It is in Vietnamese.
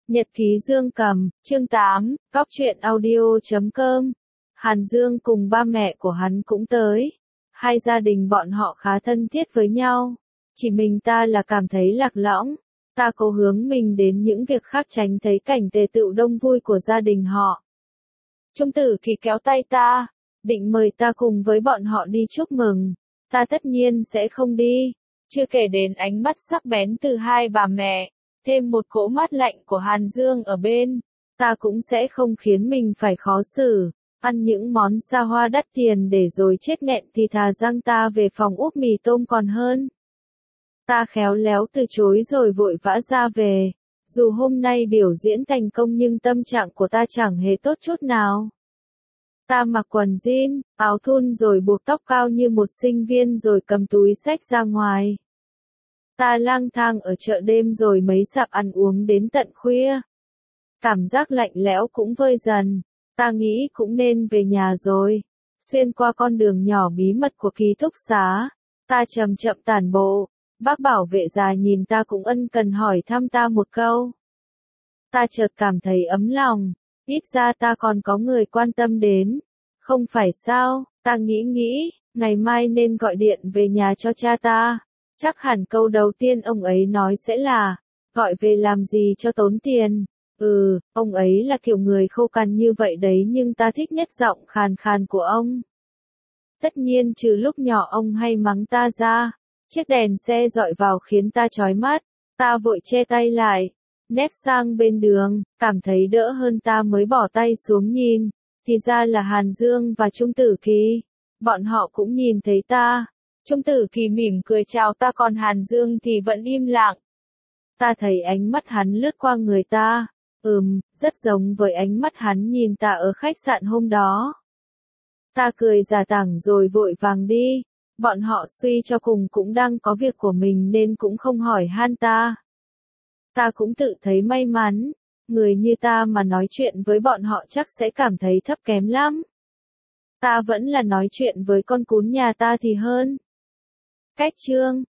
Nhật ký Dương Cầm, chương 8, Cóc truyện audio.com. Hàn Dương cùng ba mẹ của hắn cũng tới. Hai gia đình bọn họ khá thân thiết với nhau. Chỉ mình ta là cảm thấy lạc lõng. Ta cố hướng mình đến những việc khác tránh thấy cảnh tề tựu đông vui của gia đình họ. Trung Tử Kỳ kéo tay ta, định mời ta cùng với bọn họ đi chúc mừng. Ta tất nhiên sẽ không đi. Chưa kể đến ánh mắt sắc bén từ hai bà mẹ, thêm một cỗ mát lạnh của Hàn Dương ở bên, ta cũng sẽ không khiến mình phải khó xử, ăn những món xa hoa đắt tiền để rồi chết nghẹn thì thà rằng ta về phòng úp mì tôm còn hơn. Ta khéo léo từ chối rồi vội vã ra về, dù hôm nay biểu diễn thành công nhưng tâm trạng của ta chẳng hề tốt chút nào. Ta mặc quần jean, áo thun rồi buộc tóc cao như một sinh viên rồi cầm túi xách ra ngoài. Ta lang thang ở chợ đêm rồi mấy sạp ăn uống đến tận khuya. Cảm giác lạnh lẽo cũng vơi dần, ta nghĩ cũng nên về nhà rồi. Xuyên qua con đường nhỏ bí mật của ký túc xá, ta chậm chậm tản bộ. Bác bảo vệ già nhìn ta cũng ân cần hỏi thăm ta một câu. Ta chợt cảm thấy ấm lòng, ít ra ta còn có người quan tâm đến. Không phải sao, ta nghĩ, ngày mai nên gọi điện về nhà cho cha ta. Chắc hẳn câu đầu tiên ông ấy nói sẽ là, gọi về làm gì cho tốn tiền. Ông ấy là kiểu người khô cằn như vậy đấy nhưng ta thích nhất giọng khàn khàn của ông. Tất nhiên trừ lúc nhỏ ông hay mắng ta ra, chiếc đèn xe dọi vào khiến ta chói mắt, ta vội che tay lại, nép sang bên đường, cảm thấy đỡ hơn ta mới bỏ tay xuống nhìn, thì ra là Hàn Dương và Trung Tử Kỳ, bọn họ cũng nhìn thấy ta. Trung Tử Kỳ mỉm cười chào ta còn Hàn Dương thì vẫn im lặng. Ta thấy ánh mắt hắn lướt qua người ta, rất giống với ánh mắt hắn nhìn ta ở khách sạn hôm đó. Ta cười giả tảng rồi vội vàng đi, bọn họ suy cho cùng cũng đang có việc của mình nên cũng không hỏi han ta. Ta cũng tự thấy may mắn, người như ta mà nói chuyện với bọn họ chắc sẽ cảm thấy thấp kém lắm. Ta vẫn là nói chuyện với con cún nhà ta thì hơn. Cách chương